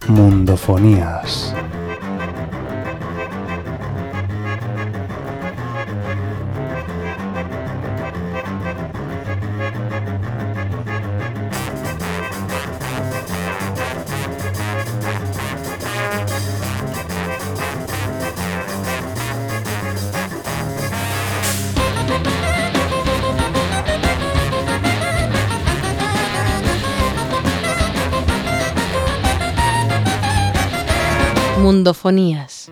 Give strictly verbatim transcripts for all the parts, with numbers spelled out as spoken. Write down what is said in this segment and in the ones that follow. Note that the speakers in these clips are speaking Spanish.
Mundofonías. Mundofonías.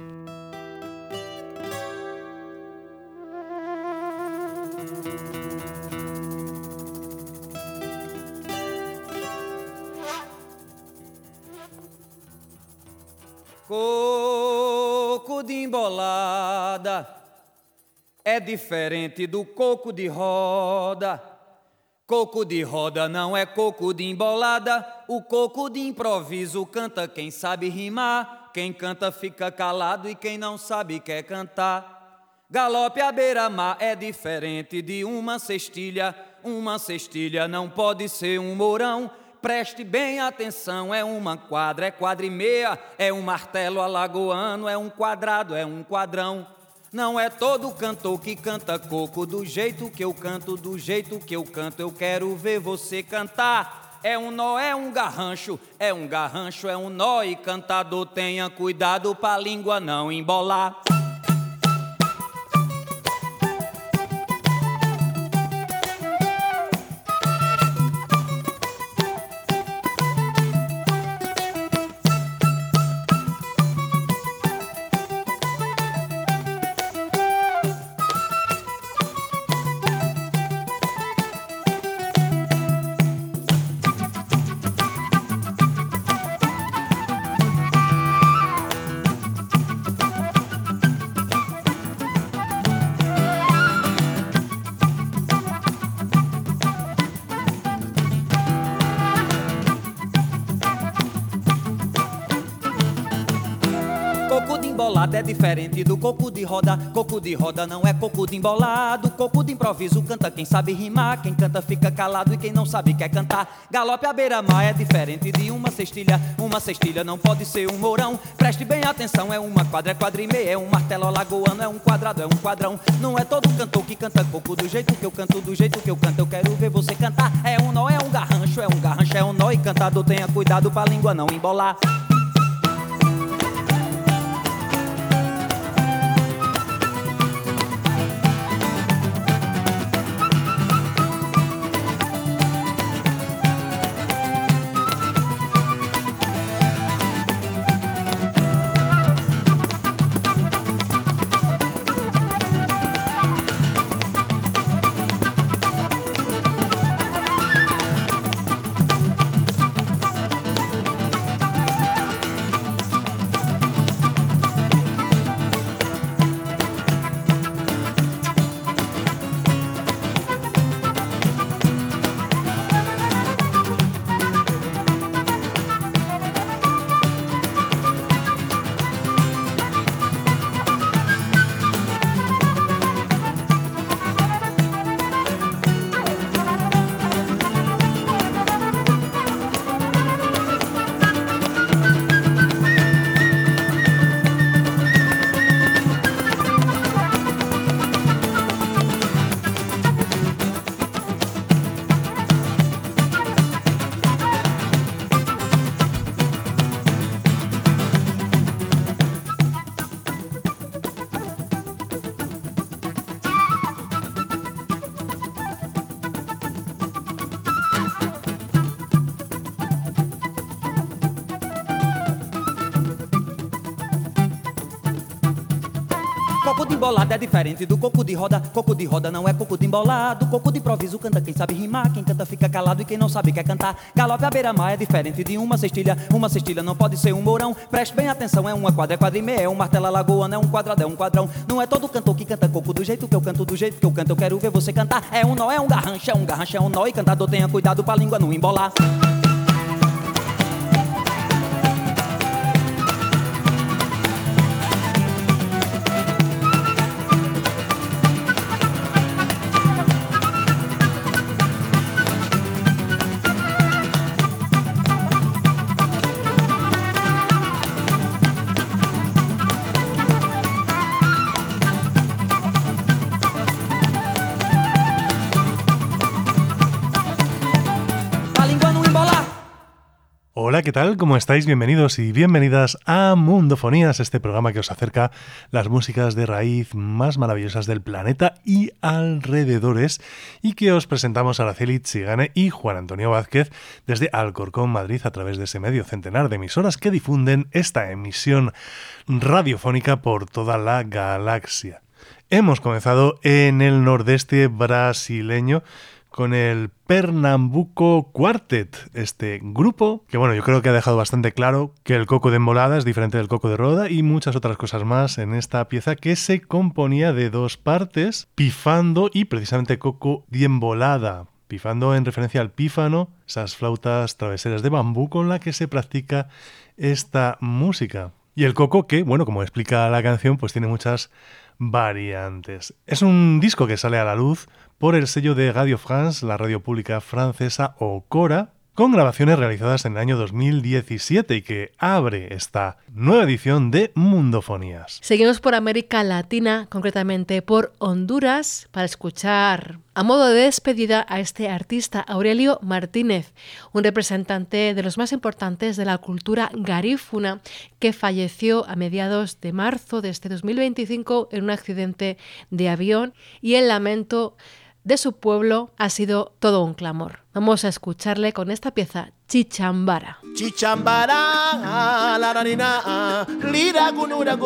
Coco de embolada é diferente do coco de roda. Coco de roda não é coco de embolada. O coco de improviso canta quem sabe rimar. Quem canta fica calado e quem não sabe quer cantar. Galope à beira-mar é diferente de uma cestilha. Uma cestilha não pode ser um mourão. Preste bem atenção, é uma quadra, é quadra e meia. É um martelo alagoano, é um quadrado, é um quadrão. Não é todo cantor que canta coco do jeito que eu canto, do jeito que eu canto. Eu quero ver você cantar. É um nó, é um garrancho, é um garrancho, é um nó. E cantador tenha cuidado pra língua não embolar. Coco de embolada é diferente do coco de roda. Coco de roda não é coco de embolado. Coco de improviso canta quem sabe rimar. Quem canta fica calado e quem não sabe quer cantar. Galope à beira-mar é diferente de uma cestilha. Uma cestilha não pode ser um mourão. Preste bem atenção, é uma quadra, é quadra e meia. É um martelo alagoano, é um quadrado, é um quadrão. Não é todo cantor que canta coco do jeito que eu canto, do jeito que eu canto. Eu quero ver você cantar. É um nó, é um garrancho, é um garrancho, é um nó. E cantador tenha cuidado pra língua não embolar. Coco de embolada é diferente do coco de roda. Coco de roda não é coco de embolado. Coco de improviso canta quem sabe rimar. Quem canta fica calado e quem não sabe quer cantar. Galope à beira-mar é diferente de uma cestilha. Uma cestilha não pode ser um mourão. Preste bem atenção, é uma quadra, é quadra e meia. É um martelo alagoano, é um quadrado, é um quadrão. Não é todo cantor que canta coco do jeito que eu canto, do jeito que eu canto. Eu quero ver você cantar. É um nó, é um garrancho, é um garrancho, é um nó. E cantador tenha cuidado pra língua não embolar. ¿qué tal? ¿Cómo estáis? Bienvenidos y bienvenidas a Mundofonías, este programa que os acerca las músicas de raíz más maravillosas del planeta y alrededores, y que os presentamos a Araceli Txigane y Juan Antonio Vázquez desde Alcorcón, Madrid, a través de ese medio centenar de emisoras que difunden esta emisión radiofónica por toda la galaxia. Hemos comenzado en el nordeste brasileño con el Pernambuco Quartet, este grupo que, bueno, yo creo que ha dejado bastante claro que el coco de embolada es diferente del coco de roda y muchas otras cosas más en esta pieza que se componía de dos partes, pifando y precisamente coco de embolada. Pifando en referencia al pífano, esas flautas traveseras de bambú con la que se practica esta música. Y el coco que, bueno, como explica la canción, pues tiene muchas variantes. Es un disco que sale a la luz por el sello de Radio France, la radio pública francesa Ocora, con grabaciones realizadas en el año dos mil diecisiete y que abre esta nueva edición de Mundofonías. Seguimos por América Latina, concretamente por Honduras, para escuchar a modo de despedida a este artista Aurelio Martínez, un representante de los más importantes de la cultura garífuna que falleció a mediados de marzo de este dos mil veinticinco en un accidente de avión, y el lamento de su pueblo ha sido todo un clamor. Vamos a escucharle con esta pieza, Chichambara. Chichambara, la ranina, lira gunurago.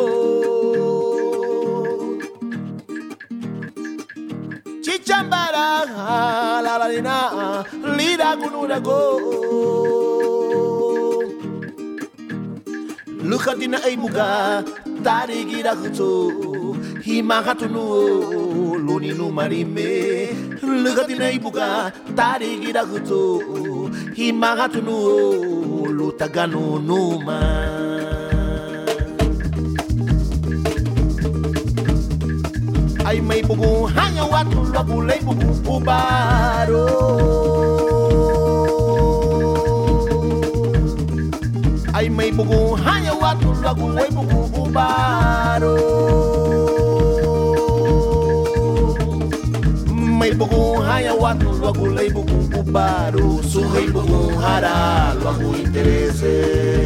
Chichambara, la ranina, lira gunurago. Lukatina eibuga, tarigira kutu, himagatunu, luninu marime. Lukatina eibuga, tarigira kutu, himagatunu, lutaganu numa. Ay may bugu hanya watu lagu lay bugu ubaro. Ay may bugu hanya watu lagu lay bugu ubaro. May bugu hanya watu lagu lay bugu ubaro. Suhay bugu hara lagu interese.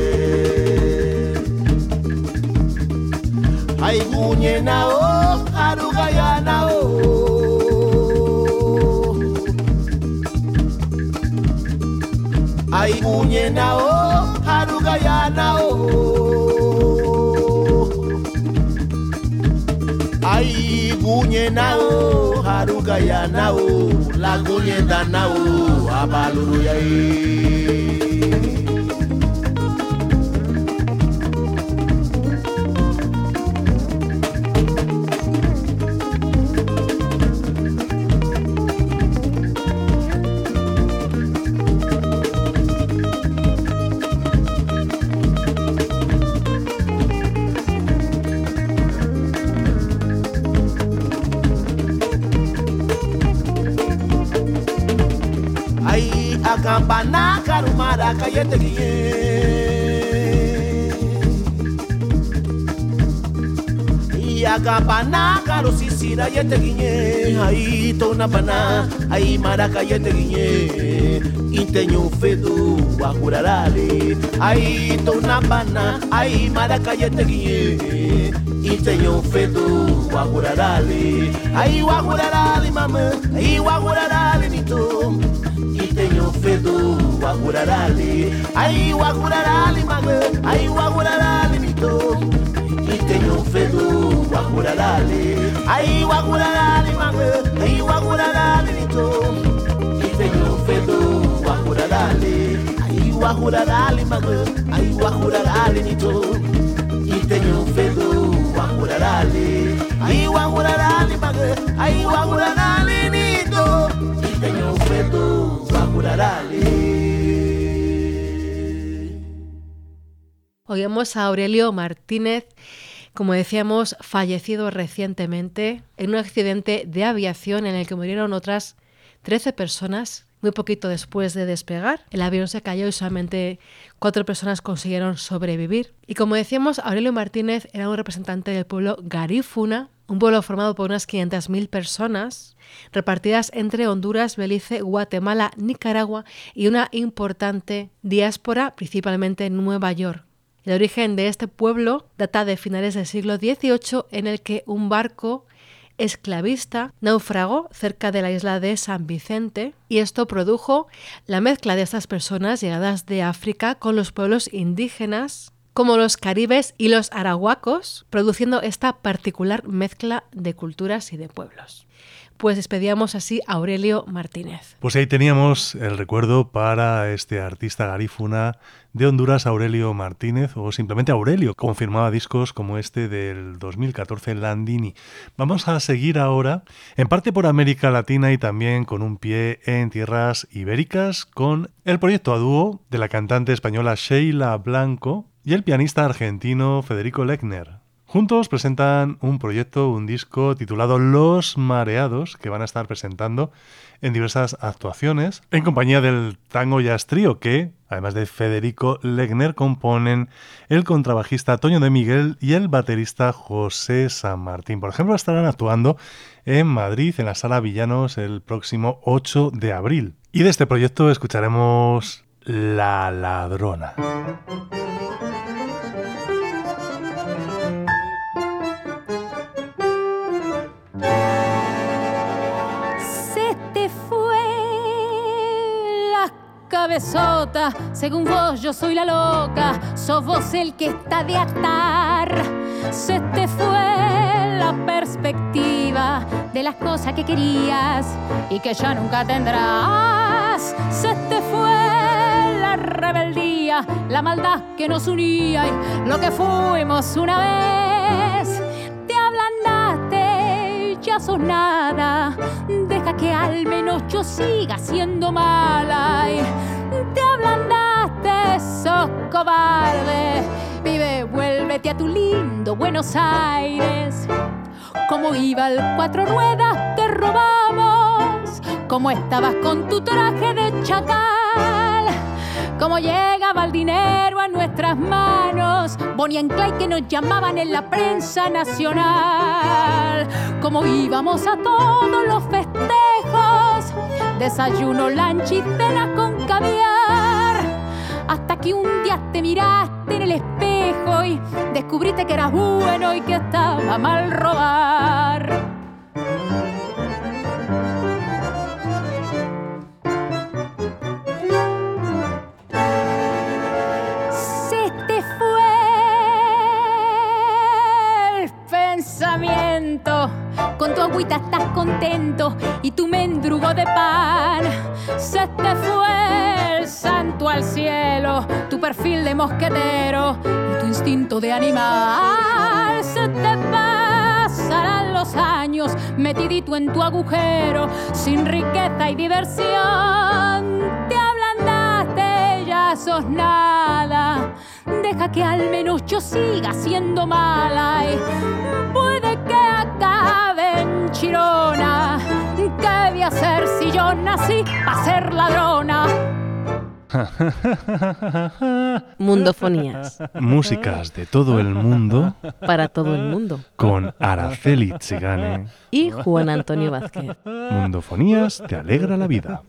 Ay gunye na o arugaya na o. Ay gunye na o arugaya na o. Ay gunye na o arugaya na o. La gunye da na o abaluru ya e. Campana carumara cayete guié. Y a campana caro sisira yete guié. Ahí tona bana, ahí maraca yete guié. Inteño fedo guajurarale. Ahí tona bana, ahí maraca yete guié. Inteño fedo guajurarale. Ahí guajurarale mama, ahí guajurarale nito. Tenho fedo wagurarali, ai wagurarali maga, ai wagurarali mito. E tenho fedo wagurarali, ai wagurarali maga, ai wagurarali mito. E tenho fedo wagurarali, ai wagurarali maga, ai wagurarali mito. E tenho fedo wagurarali, ai wagurarali maga, ai wagurarali mito. E tenho fedo. Oímos a Aurelio Martínez, como decíamos, fallecido recientemente en un accidente de aviación en el que murieron otras trece personas muy poquito después de despegar. El avión se cayó y solamente cuatro personas consiguieron sobrevivir. Y como decíamos, Aurelio Martínez era un representante del pueblo garífuna, un pueblo formado por unas quinientas mil personas, repartidas entre Honduras, Belice, Guatemala, Nicaragua y una importante diáspora, principalmente en Nueva York. El origen de este pueblo data de finales del siglo dieciocho, en el que un barco esclavista naufragó cerca de la isla de San Vicente, y esto produjo la mezcla de estas personas llegadas de África con los pueblos indígenas, como los caribes y los arahuacos, produciendo esta particular mezcla de culturas y de pueblos. Pues despedíamos así a Aurelio Martínez. Pues ahí teníamos el recuerdo para este artista garífuna de Honduras, Aurelio Martínez, o simplemente Aurelio, como firmaba discos como este del dos mil catorce, Landini. Vamos a seguir ahora, en parte por América Latina y también con un pie en tierras ibéricas, con el proyecto a dúo de la cantante española Sheila Blanco y el pianista argentino Federico Lechner. Juntos presentan un proyecto, un disco titulado Los Mareados, que van a estar presentando en diversas actuaciones, en compañía del Tango Jazz Trío, que, además de Federico Lechner, componen el contrabajista Toño de Miguel y el baterista José San Martín. Por ejemplo, estarán actuando en Madrid, en la Sala Villanos, el próximo ocho de abril. Y de este proyecto escucharemos La Ladrona. Cabezota, según vos yo soy la loca, sos vos el que está de atar. Se te fue la perspectiva de las cosas que querías y que ya nunca tendrás. Se te fue la rebeldía, la maldad que nos unía y lo que fuimos una vez. Te ablandaste, ya sos nada, deja que al menos yo siga siendo mala. Y te ablandaste, sos cobarde. Vive, vuélvete a tu lindo Buenos Aires. Cómo iba el cuatro ruedas que robamos, cómo estabas con tu traje de chacal, cómo llegaba el dinero a nuestras manos, Bonnie and Clyde que nos llamaban en la prensa nacional, cómo íbamos a todos los festejos, desayuno, lunch y cena con caviar, hasta que un día te miraste en el espejo y descubriste que eras bueno y que estaba mal robar. Se te fue el pensamiento, con tu agüita estás contento y tu mendrugo de pan. Se te fue el santo al cielo, tu perfil de mosquetero y tu instinto de animal. Se te pasarán los años metidito en tu agujero, sin riqueza y diversión. Te ablandaste, ya sos nada, deja que al menos yo siga siendo mala. Y puede que acabe en Chirona. ¿Qué voy a hacer si yo nací para ser ladrona? Mundofonías. Músicas de todo el mundo. Para todo el mundo. Con Araceli Tsigane. Y Juan Antonio Vázquez. Mundofonías te alegra la vida.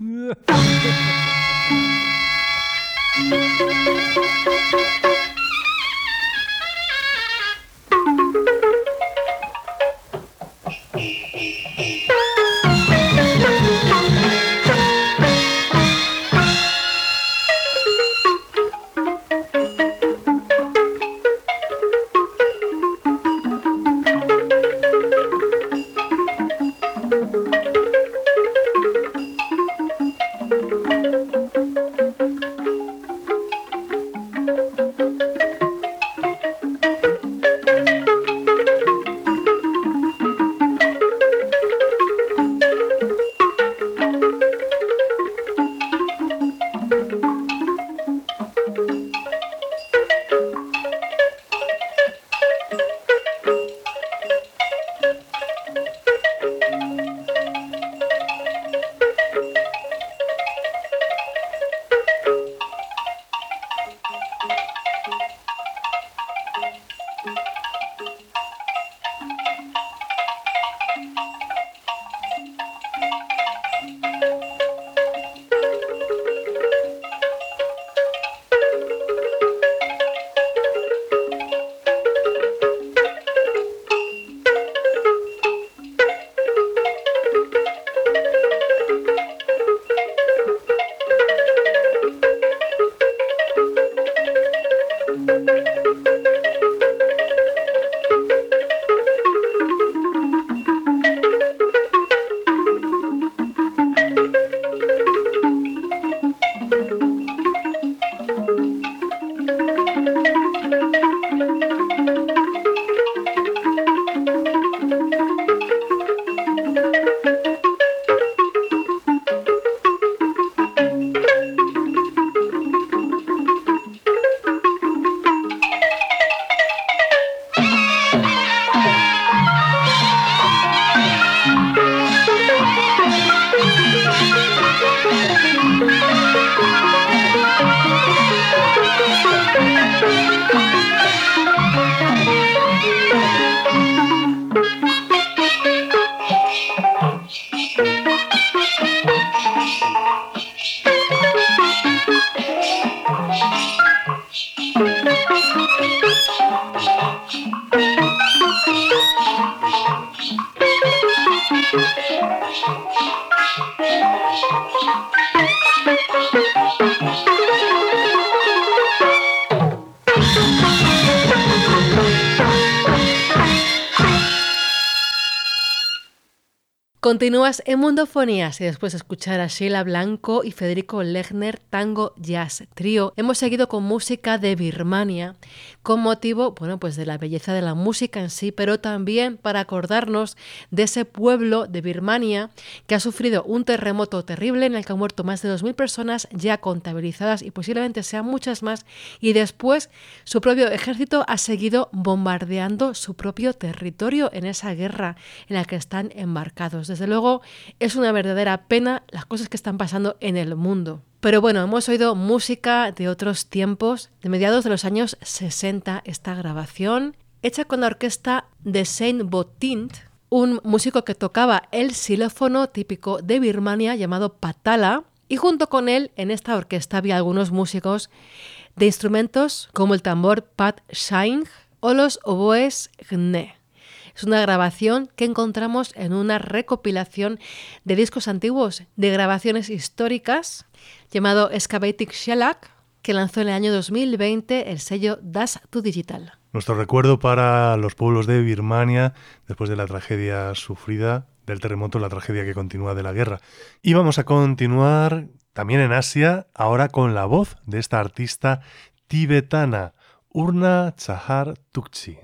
Continúas en Mundofonías y después de escuchar a Sheila Blanco y Federico Legner, Tango Jazz Trío, hemos seguido con música de Birmania con motivo, bueno, pues de la belleza de la música en sí, pero también para acordarnos de ese pueblo de Birmania que ha sufrido un terremoto terrible en el que han muerto más de dos mil personas ya contabilizadas y posiblemente sean muchas más, y después su propio ejército ha seguido bombardeando su propio territorio en esa guerra en la que están embarcados. Desde luego es una verdadera pena las cosas que están pasando en el mundo. Pero bueno, hemos oído música de otros tiempos, de mediados de los años sesenta, esta grabación, hecha con la orquesta de Saint Botint, un músico que tocaba el xilófono típico de Birmania llamado patala, y junto con él en esta orquesta había algunos músicos de instrumentos como el tambor pat shaing o los oboes gne. Es una grabación que encontramos en una recopilación de discos antiguos de grabaciones históricas llamado Excavating Shellac, que lanzó en el año dos mil veinte el sello Das Tu Digital. Nuestro recuerdo para los pueblos de Birmania después de la tragedia sufrida del terremoto, la tragedia que continúa de la guerra. Y vamos a continuar también en Asia, ahora con la voz de esta artista tibetana, Urna Chahar Tukchi.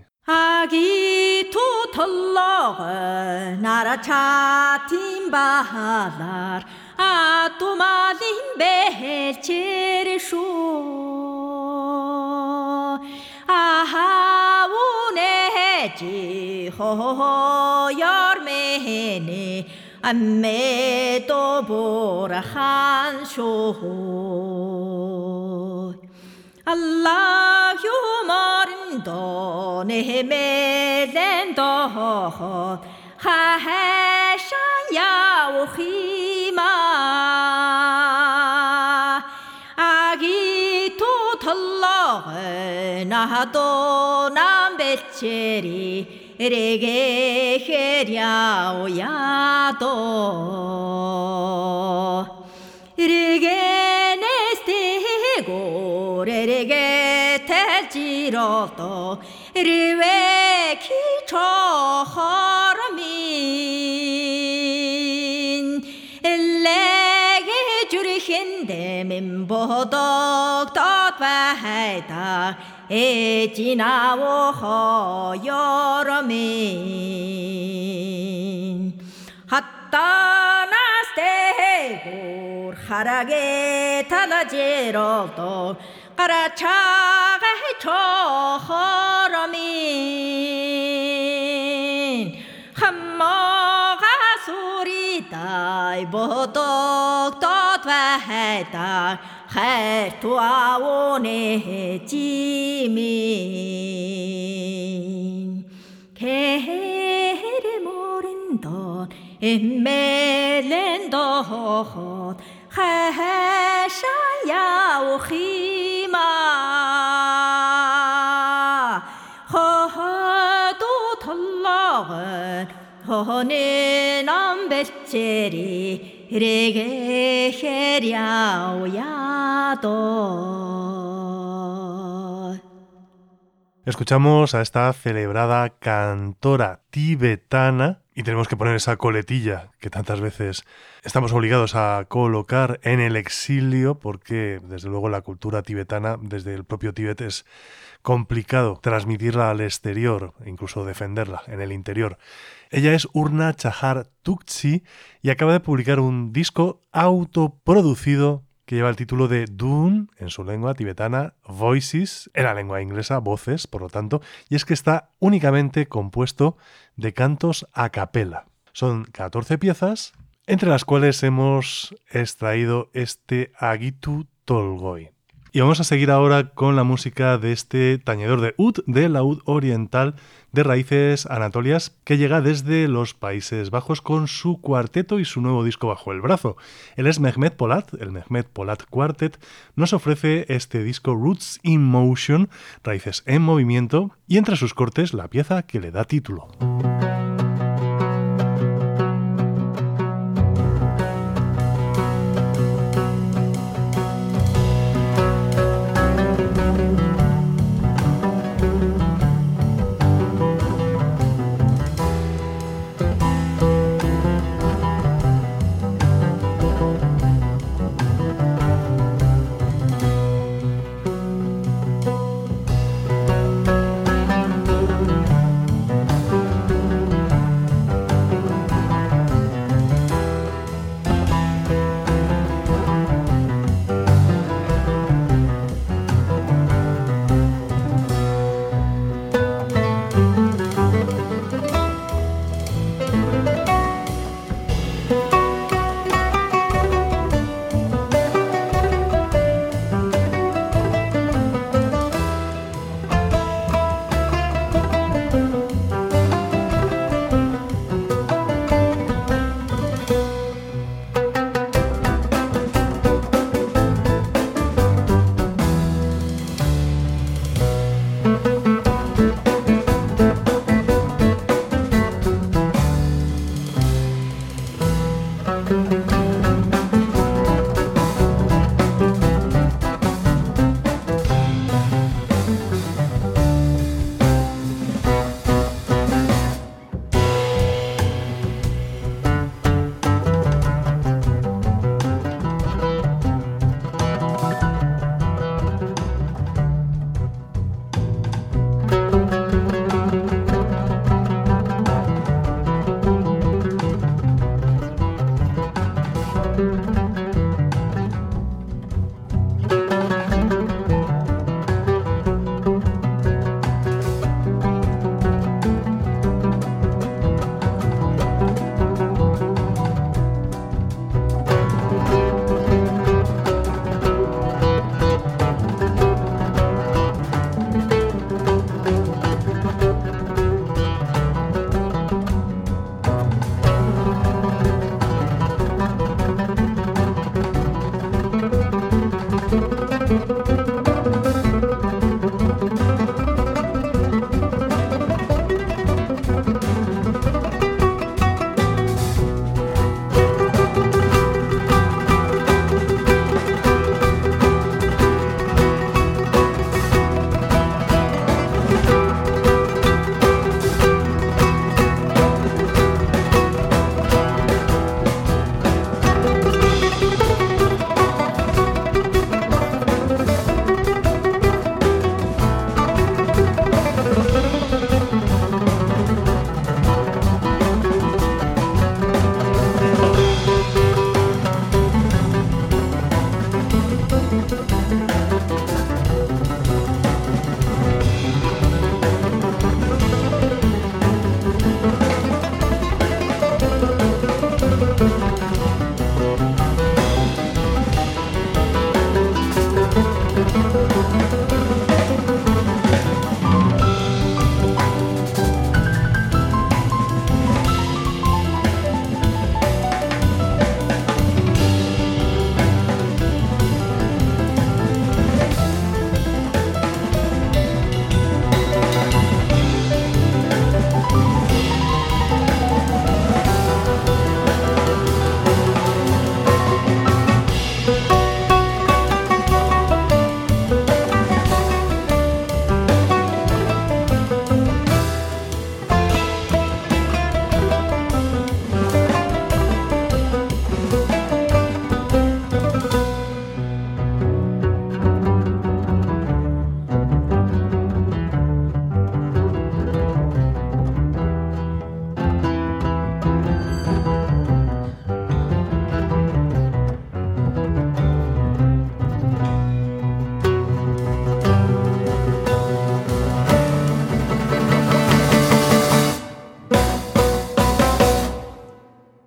아기 두털럭은 나라차팀 바할 아뚜마린 베헤체리쇼 아하우네지 호호여메네 암메도 보라한쇼 알라휴 머린도 네메렌도 하해샤야오히마 아기 두털럭은 나도 남배체리 레게 헤랴오야도 레게 네스테고 레게 테지로도 리웨 키초허라민 레게 주리힌데 민보독 덧바이다 에지나오 허여러민 핫따나스테고 하라게 달라지로도 까라차가 해초허러민 한모가 소리다 이보독 덧바이다 해투아오네 지민 개를 모른 돈 엠멜렌도 해샤야오히마 허허도 털럭은 허네 남배체리 레게 헤랴오야도 Escuchamos a esta celebrada cantora tibetana y tenemos que poner esa coletilla que tantas veces estamos obligados a colocar en el exilio porque desde luego la cultura tibetana desde el propio Tíbet es complicado transmitirla al exterior e incluso defenderla en el interior. Ella es Urna Chahar Tukchi y acaba de publicar un disco autoproducido que lleva el título de Dun, en su lengua tibetana, Voices, en la lengua inglesa, voces, por lo tanto, y es que está únicamente compuesto de cantos a capela. Son catorce piezas, entre las cuales hemos extraído este Agitu Tolgoi. Y vamos a seguir ahora con la música de este tañedor de oud, de laúd oriental de raíces anatolias, que llega desde los Países Bajos con su cuarteto y su nuevo disco bajo el brazo. Él es Mehmet Polat, el Mehmet Polat Quartet, nos ofrece este disco Roots in Motion, raíces en movimiento, y entre sus cortes la pieza que le da título.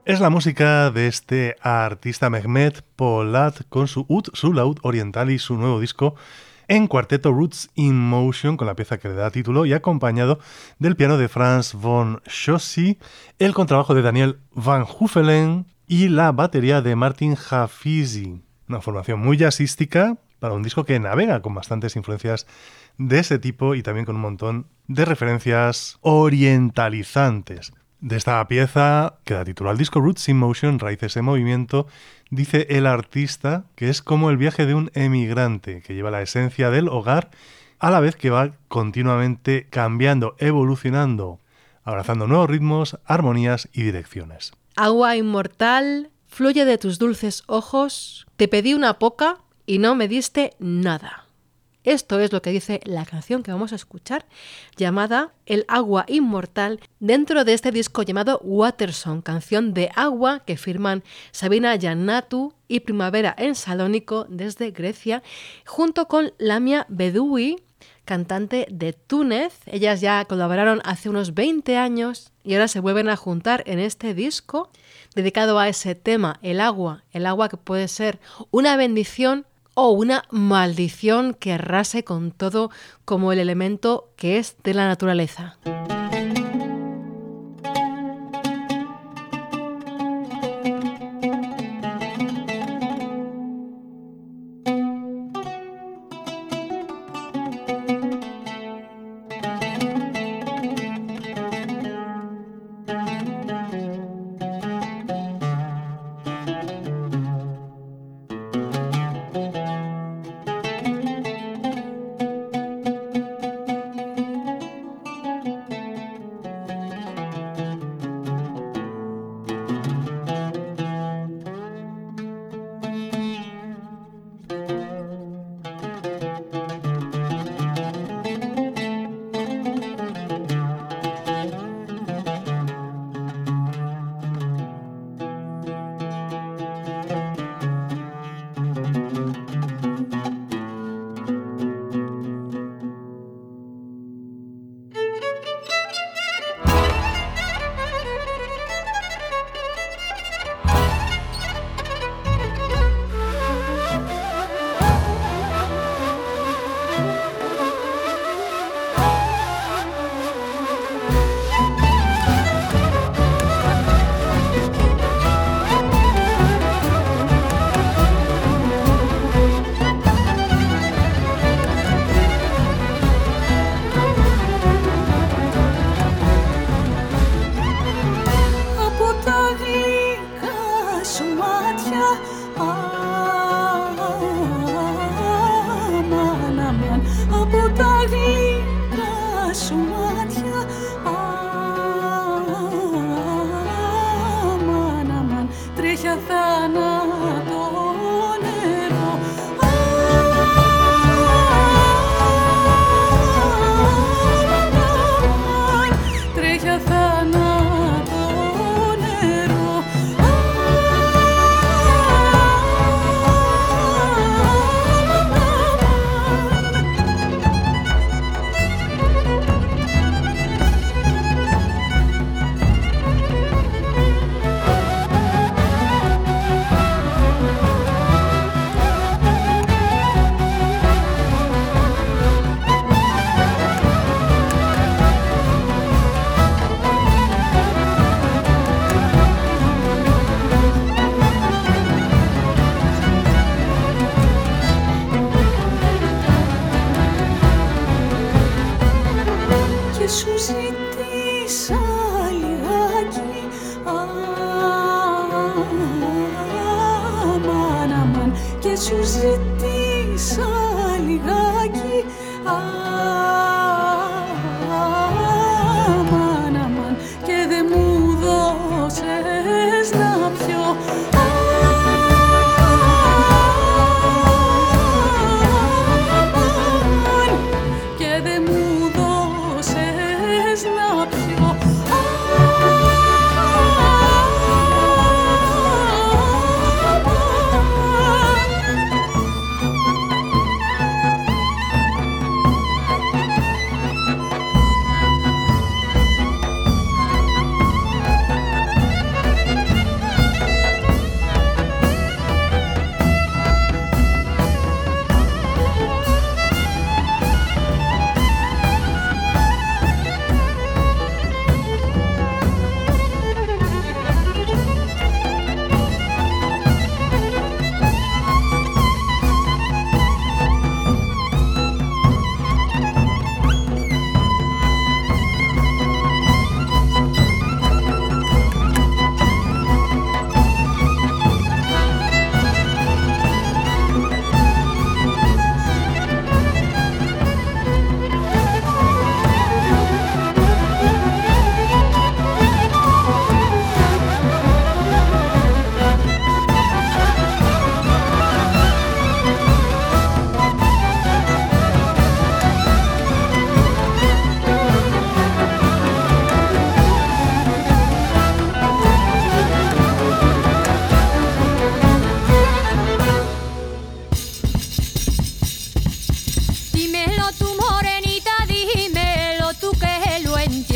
Es la música de este artista Mehmet Polat con su Ud, su laúd oriental y su nuevo disco en cuarteto Roots in Motion, con la pieza que le da título, y acompañado del piano de Frans von Schossy, el contrabajo de Daniel Van Huffelen y la batería de Martin Hafizi. Una formación muy jazzística para un disco que navega con bastantes influencias de ese tipo y también con un montón de referencias orientalizantes. De esta pieza, que da título al disco Roots in Motion, Raíces en Movimiento, dice el artista que es como el viaje de un emigrante que lleva la esencia del hogar a la vez que va continuamente cambiando, evolucionando, abrazando nuevos ritmos, armonías y direcciones. Agua inmortal, fluye de tus dulces ojos, te pedí una poca y no me diste nada. Esto es lo que dice la canción que vamos a escuchar, llamada El agua inmortal, dentro de este disco llamado Watersong, canción de agua que firman Sabina Giannatu y Primavera en Salónico desde Grecia, junto con Lamia Bedoui, cantante de Túnez. Ellas ya colaboraron hace unos veinte años y ahora se vuelven a juntar en este disco dedicado a ese tema, el agua, el agua que puede ser una bendición o una maldición que arrase con todo como el elemento que es de la naturaleza.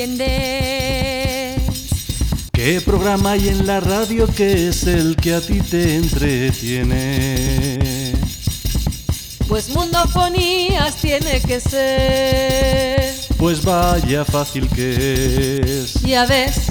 entendés. ¿Qué programa hay en la radio que es el que a ti te entretiene? Pues Mundofonías tiene que ser. Pues vaya fácil que es. Ya ves.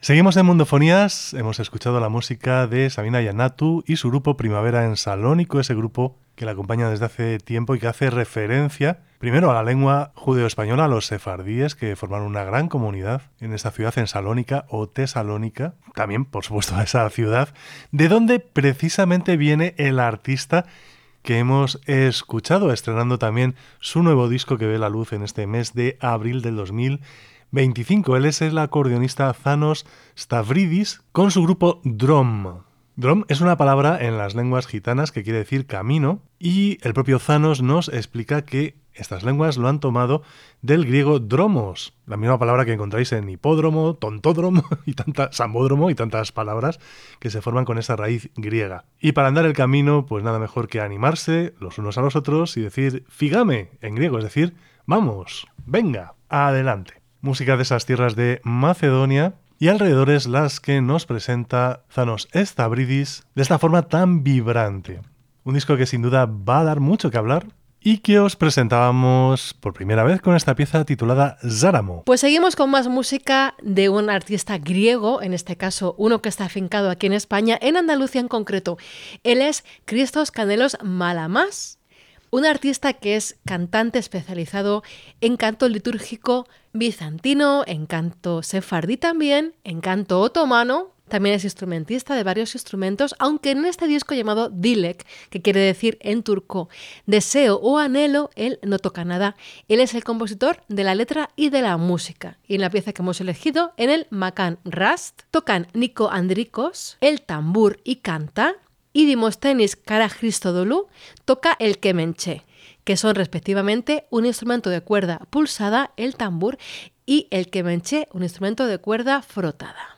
Seguimos en Mundofonías, hemos escuchado la música de Sabina Iannatu y su grupo Primavera en Salónico, ese grupo que la acompaña desde hace tiempo y que hace referencia primero a la lengua judeo-española, a los sefardíes que formaron una gran comunidad en esta ciudad, en Salónica o Tesalónica, también por supuesto a esa ciudad, de donde precisamente viene el artista que hemos escuchado, estrenando también su nuevo disco que ve la luz en este mes de abril del dos mil veinticinco. Él es el acordeonista Thanos Stavridis con su grupo Drom. Drom es una palabra en las lenguas gitanas que quiere decir camino, y el propio Thanos nos explica que estas lenguas lo han tomado del griego dromos, la misma palabra que encontráis en hipódromo, tontódromo y tanta, sambódromo y tantas palabras que se forman con esa raíz griega. Y para andar el camino, pues nada mejor que animarse los unos a los otros y decir figame en griego, es decir, vamos, venga, adelante. Música de esas tierras de Macedonia y alrededores las que nos presenta Thanos Stavridis de esta forma tan vibrante. Un disco que sin duda va a dar mucho que hablar y que os presentábamos por primera vez con esta pieza titulada Záramo. Pues seguimos con más música de un artista griego, en este caso uno que está afincado aquí en España, en Andalucía en concreto. Él es Christos Canelos Malamás, un artista que es cantante especializado en canto litúrgico bizantino, en canto sefardí también, en canto otomano. También es instrumentista de varios instrumentos, aunque en este disco llamado Dilek, que quiere decir en turco deseo o anhelo, él no toca nada. Él es el compositor de la letra y de la música. Y en la pieza que hemos elegido, en el Makan Rast, tocan Nico Andrikos, el tambur y canta, y Dimosthenis Karakristodolou toca el kemenche, que son respectivamente un instrumento de cuerda pulsada, el tambur, y el kemenche, un instrumento de cuerda frotada.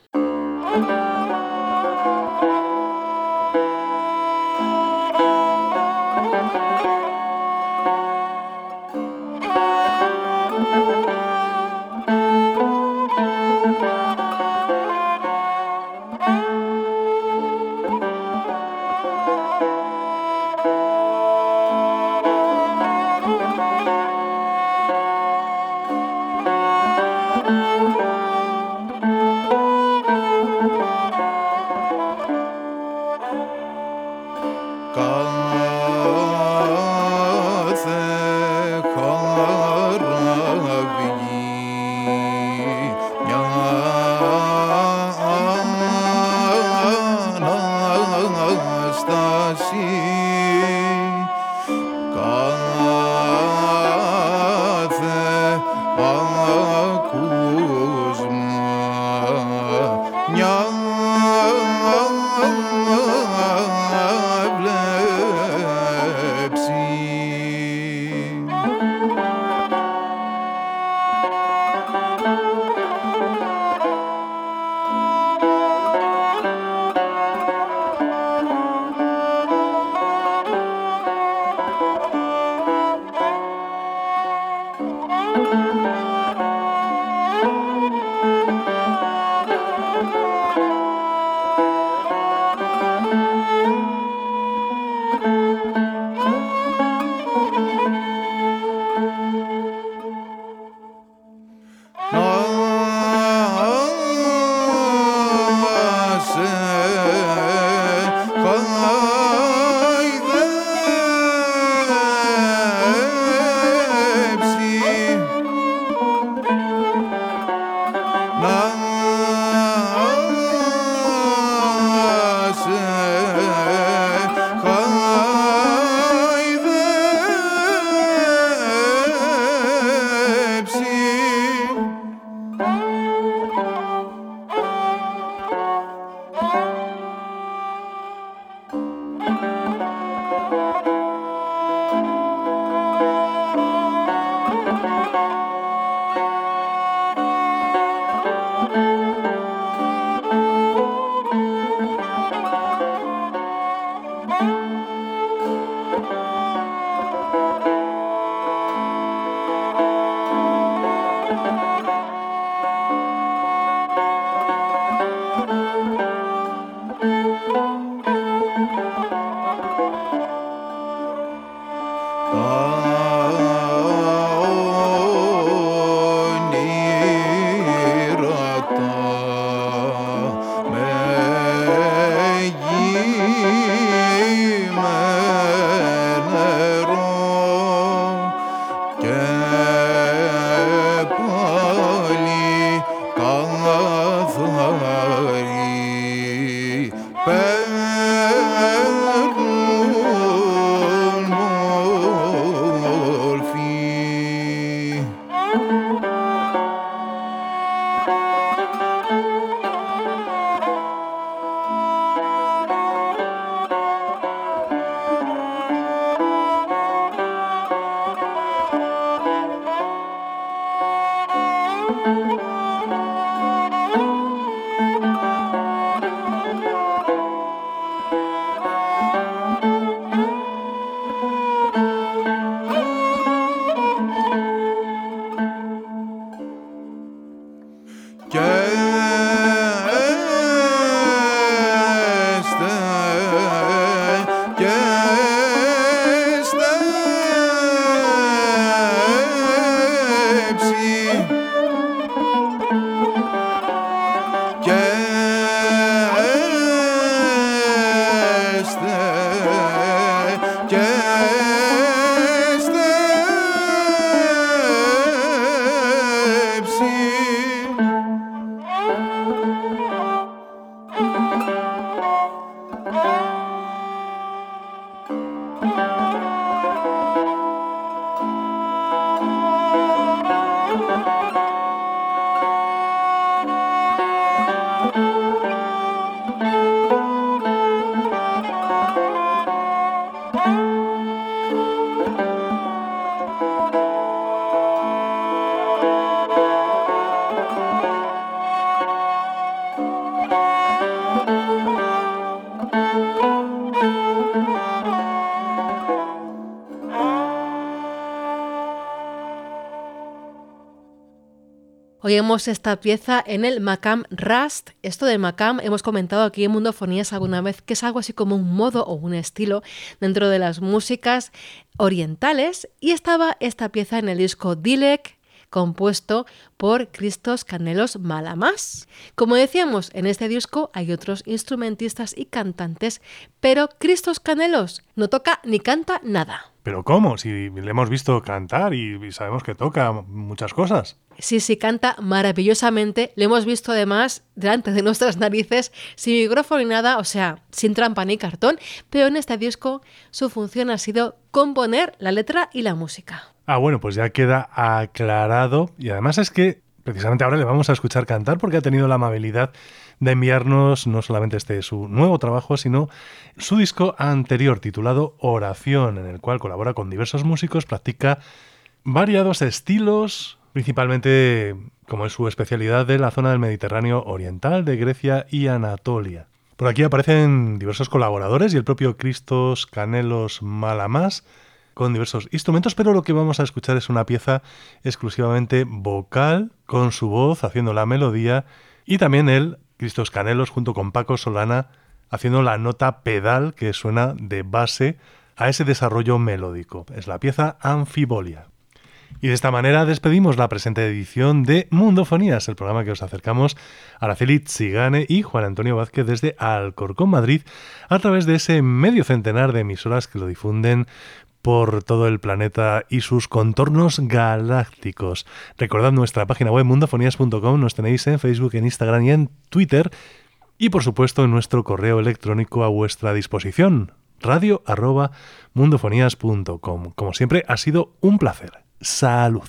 Oímos esta pieza en el Makam Rast. Esto de Makam hemos comentado aquí en Mundofonías alguna vez que es algo así como un modo o un estilo dentro de las músicas orientales, y estaba esta pieza en el disco Dilek, compuesto por Christos Kanelos Malamas. Como decíamos, en este disco hay otros instrumentistas y cantantes, pero Christos Kanelos no toca ni canta nada. ¿Pero cómo? Si le hemos visto cantar y sabemos que toca muchas cosas. Sí, sí, canta maravillosamente. Le hemos visto además delante de nuestras narices, sin micrófono ni nada, o sea, sin trampa ni cartón, pero en este disco su función ha sido componer la letra y la música. Ah, bueno, pues ya queda aclarado, y además es que precisamente ahora le vamos a escuchar cantar porque ha tenido la amabilidad de enviarnos no solamente este su nuevo trabajo, sino su disco anterior titulado Oración, en el cual colabora con diversos músicos, practica variados estilos, principalmente como es su especialidad de la zona del Mediterráneo oriental, de Grecia y Anatolia. Por aquí aparecen diversos colaboradores y el propio Christos Kanelos Malamas con diversos instrumentos, pero lo que vamos a escuchar es una pieza exclusivamente vocal, con su voz haciendo la melodía, y también él, Christos Kanelos, junto con Paco Solana, haciendo la nota pedal que suena de base a ese desarrollo melódico. Es la pieza Anfibolia. Y de esta manera despedimos la presente edición de Mundofonías, el programa que os acercamos a Araceli Tzigane y Juan Antonio Vázquez desde Alcorcón, Madrid, a través de ese medio centenar de emisoras que lo difunden por todo el planeta y sus contornos galácticos. Recordad nuestra página web mundofonías punto com, nos tenéis en Facebook, en Instagram y en Twitter, y por supuesto en nuestro correo electrónico a vuestra disposición, radio arroba mundofonías punto com. Como siempre, ha sido un placer. Salud.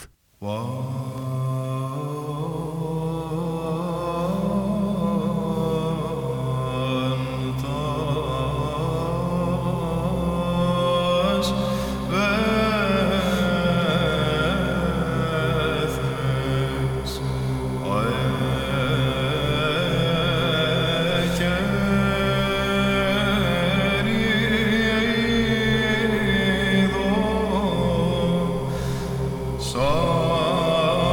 So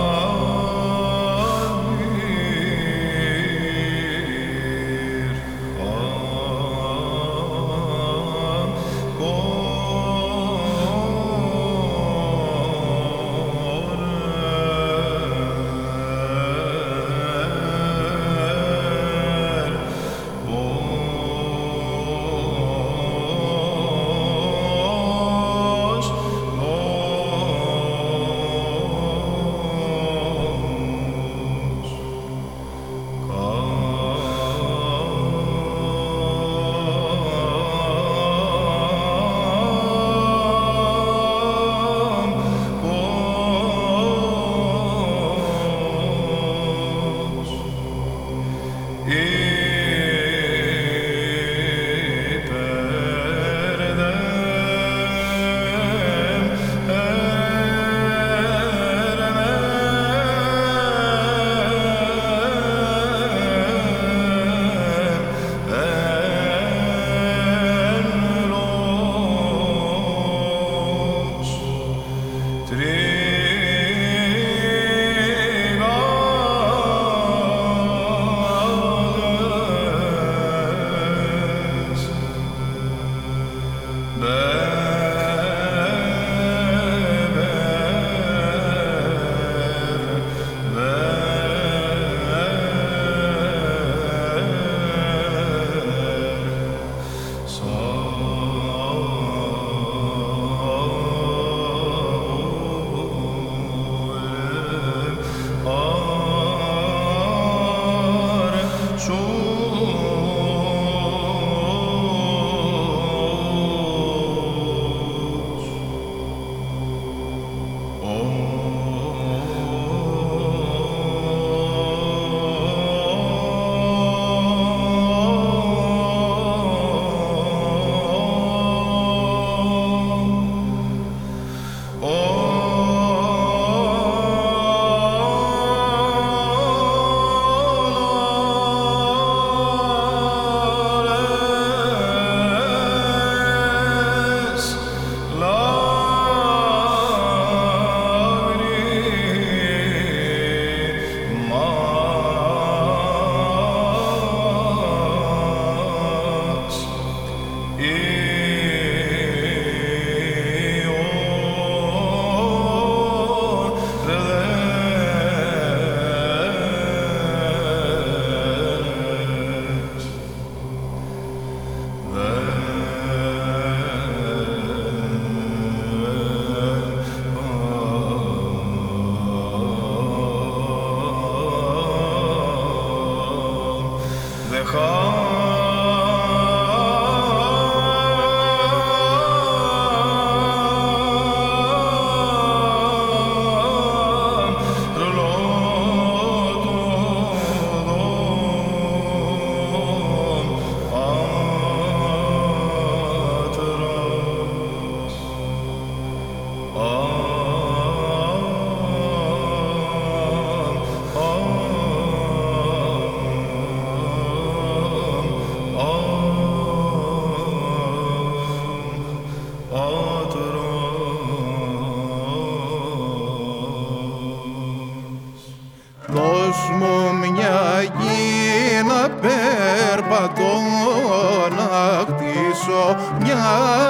δώσ' μου μια γη να περπατώ, να χτίσω μια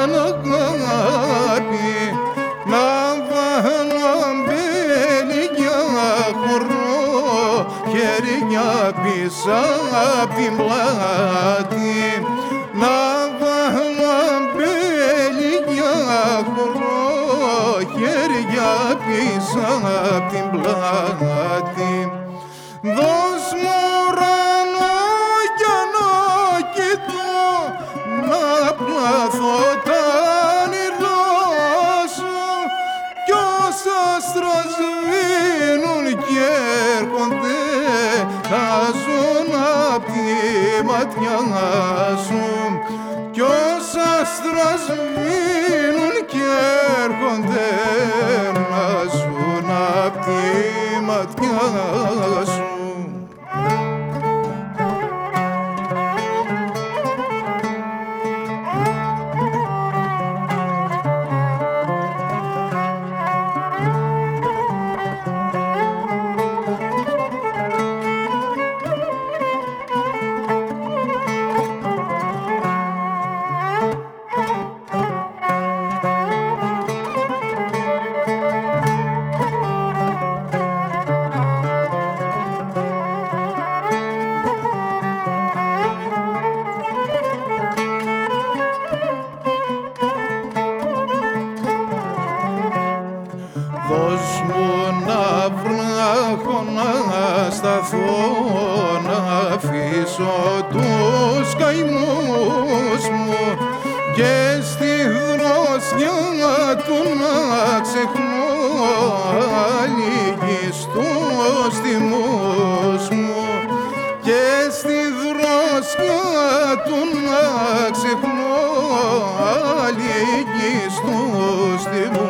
αγάπη, να βάλω αμπέλια χορό, χέρια πίσω απ' την πλάτη, να βάλω αμπέλια χορό, χέρια πίσω απ' την πλάτη. Δώσ' μου ουρανό για να κοιτώ, να πλάθω τα όνειρά σου, κι όσα άστρα σβήνουν κι έρχονται να ζουν απ' τη ματιά σου, κι όσα άστρα σβήνουν κι έρχονται να ζουν απ' τη ματιά σου. Δώσ' μου να βράχω, να σταθώ, να αφήσω τους καημούς μου και στη δροσιά του να ξεχνώ αλήγιστους θυμούς μου, και στη δροσιά του να ξεχνώ αλήγιστους θυμούς.